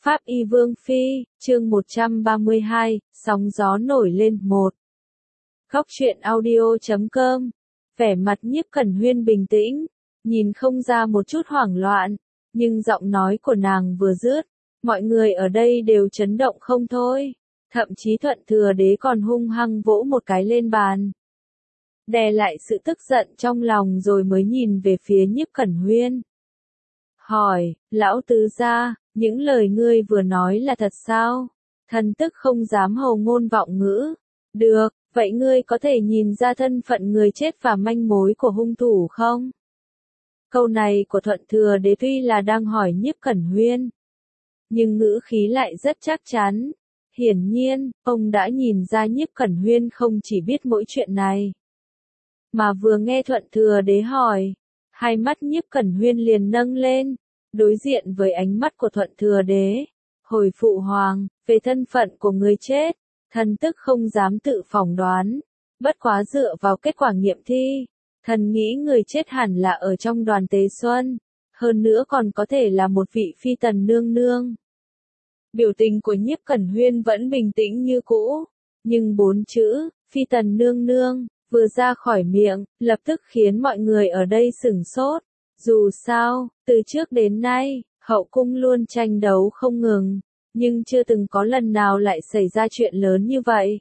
Pháp Y Vương Phi, chương 132, sóng gió nổi lên 1. Góc truyện audio.com. Vẻ mặt Nhiếp Cẩn Huyên bình tĩnh, nhìn không ra một chút hoảng loạn, nhưng giọng nói của nàng vừa dứt, mọi người ở đây đều chấn động không thôi, thậm chí Thuận Thừa Đế còn hung hăng vỗ một cái lên bàn. Đè lại sự tức giận trong lòng rồi mới nhìn về phía Nhiếp Cẩn Huyên. Hỏi, lão tứ gia, những lời ngươi vừa nói là thật sao? Thần tức không dám hồ ngôn vọng ngữ. Được, vậy ngươi có thể nhìn ra thân phận người chết và manh mối của hung thủ không? Câu này của Thuận Thừa Đế tuy là đang hỏi Nhiếp Cẩn Huyên, nhưng ngữ khí lại rất chắc chắn. Hiển nhiên, ông đã nhìn ra Nhiếp Cẩn Huyên không chỉ biết mỗi chuyện này, mà vừa nghe Thuận Thừa Đế hỏi, hai mắt Nhiếp Cẩn Huyên liền nâng lên, đối diện với ánh mắt của Thuận Thừa Đế. Hồi phụ hoàng, về thân phận của người chết, thần tức không dám tự phỏng đoán, bất quá dựa vào kết quả nghiệm thi, thần nghĩ người chết hẳn là ở trong đoàn Tế Xuân, hơn nữa còn có thể là một vị phi tần nương nương. Biểu tình của Nhiếp Cẩn Huyên vẫn bình tĩnh như cũ, nhưng 4 chữ, phi tần nương nương, vừa ra khỏi miệng, lập tức khiến mọi người ở đây sửng sốt. Dù sao, từ trước đến nay, hậu cung luôn tranh đấu không ngừng, nhưng chưa từng có lần nào lại xảy ra chuyện lớn như vậy.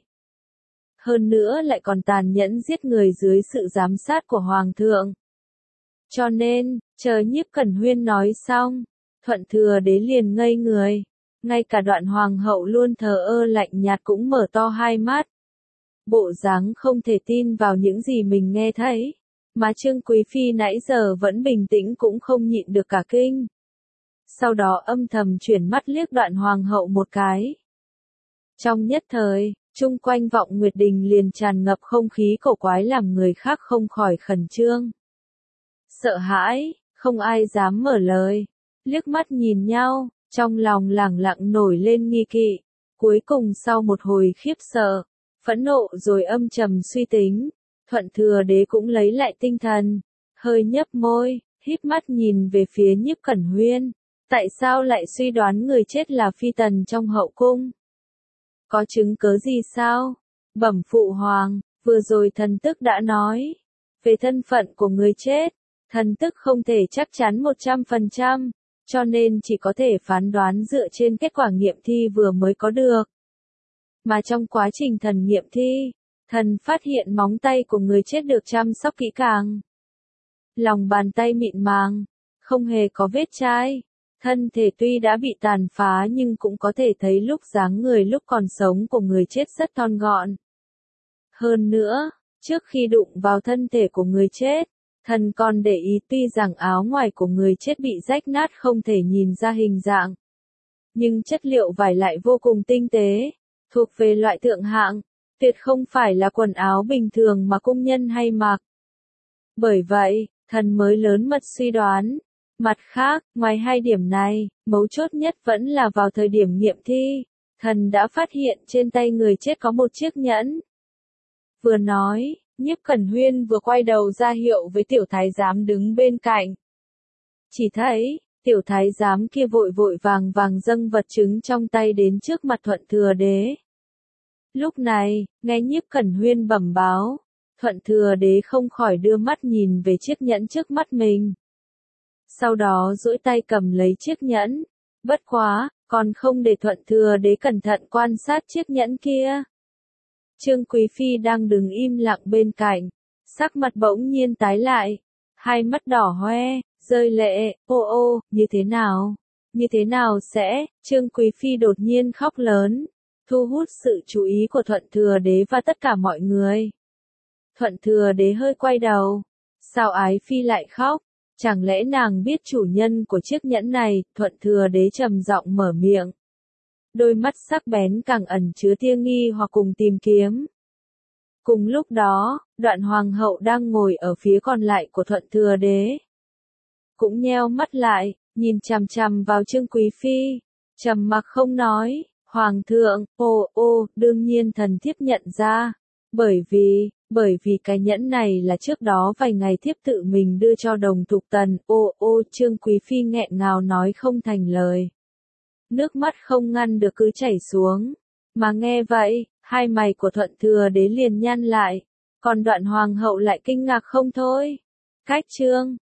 Hơn nữa lại còn tàn nhẫn giết người dưới sự giám sát của Hoàng thượng. Cho nên, chờ Nhiếp Cẩn Huyên nói xong, Thuận Thừa Đế liền ngây người, ngay cả Đoạn Hoàng hậu luôn thờ ơ lạnh nhạt cũng mở to hai mắt. Bộ dáng không thể tin vào những gì mình nghe thấy, mà Trương Quý Phi nãy giờ vẫn bình tĩnh cũng không nhịn được cả kinh. Sau đó âm thầm chuyển mắt liếc Đoạn Hoàng hậu một cái. Trong nhất thời, chung quanh Vọng Nguyệt Đình liền tràn ngập không khí cổ quái làm người khác không khỏi khẩn trương. Sợ hãi, không ai dám mở lời, liếc mắt nhìn nhau, trong lòng lẳng lặng nổi lên nghi kỵ. Cuối cùng sau một hồi khiếp sợ, phẫn nộ rồi âm trầm suy tính, Thuận Thừa Đế cũng lấy lại tinh thần, hơi nhấp môi, híp mắt nhìn về phía Nhiếp Cẩn Huyên. Tại sao lại suy đoán người chết là phi tần trong hậu cung? Có chứng cớ gì sao? Bẩm phụ hoàng, vừa rồi thần tức đã nói, về thân phận của người chết, thần tức không thể chắc chắn 100%, cho nên chỉ có thể phán đoán dựa trên kết quả nghiệm thi vừa mới có được. Mà trong quá trình thần nghiệm thi, thần phát hiện móng tay của người chết được chăm sóc kỹ càng. Lòng bàn tay mịn màng, không hề có vết chai. Thân thể tuy đã bị tàn phá nhưng cũng có thể thấy lúc dáng người lúc còn sống của người chết rất thon gọn. Hơn nữa, trước khi đụng vào thân thể của người chết, thần còn để ý tuy rằng áo ngoài của người chết bị rách nát không thể nhìn ra hình dạng, nhưng chất liệu vải lại vô cùng tinh tế, thuộc về loại thượng hạng, tuyệt không phải là quần áo bình thường mà cung nhân hay mặc. Bởi vậy, thần mới lớn mật suy đoán. Mặt khác, ngoài hai điểm này, mấu chốt nhất vẫn là vào thời điểm nghiệm thi, thần đã phát hiện trên tay người chết có một chiếc nhẫn. Vừa nói, Nhiếp Cẩn Huyên vừa quay đầu ra hiệu với tiểu thái giám đứng bên cạnh. Chỉ thấy, tiểu thái giám kia vội vội vàng vàng dâng vật chứng trong tay đến trước mặt Thuận Thừa Đế. Lúc này, nghe Nhiếp Cẩn Huyên bẩm báo, Thuận Thừa Đế không khỏi đưa mắt nhìn về chiếc nhẫn trước mắt mình. Sau đó duỗi tay cầm lấy chiếc nhẫn, bất quá, còn không để Thuận Thừa Đế cẩn thận quan sát chiếc nhẫn kia. Trương Quý Phi đang đứng im lặng bên cạnh, sắc mặt bỗng nhiên tái lại, hai mắt đỏ hoe, rơi lệ, ô, như thế nào sẽ, Trương Quý Phi đột nhiên khóc lớn, thu hút sự chú ý của Thuận Thừa Đế và tất cả mọi người. Thuận Thừa Đế hơi quay đầu, sao Ái Phi lại khóc? Chẳng lẽ nàng biết chủ nhân của chiếc nhẫn này? Thuận Thừa Đế trầm giọng mở miệng. Đôi mắt sắc bén càng ẩn chứa tia nghi hoặc cùng tìm kiếm. Cùng lúc đó, Đoạn Hoàng hậu đang ngồi ở phía còn lại của Thuận Thừa Đế. Cũng nheo mắt lại, nhìn chằm chằm vào Trương Quý Phi, trầm mặc không nói. Hoàng thượng, đương nhiên thần thiếp nhận ra. Bởi vì cái nhẫn này là trước đó vài ngày thiếp tự mình đưa cho Đồng Thục Tần, Trương Quý Phi nghẹn ngào nói không thành lời. nước mắt không ngăn được cứ chảy xuống. Mà nghe vậy, hai mày của Thuận Thừa Đế liền nhăn lại, còn Đoạn Hoàng hậu lại kinh ngạc không thôi. Cách chương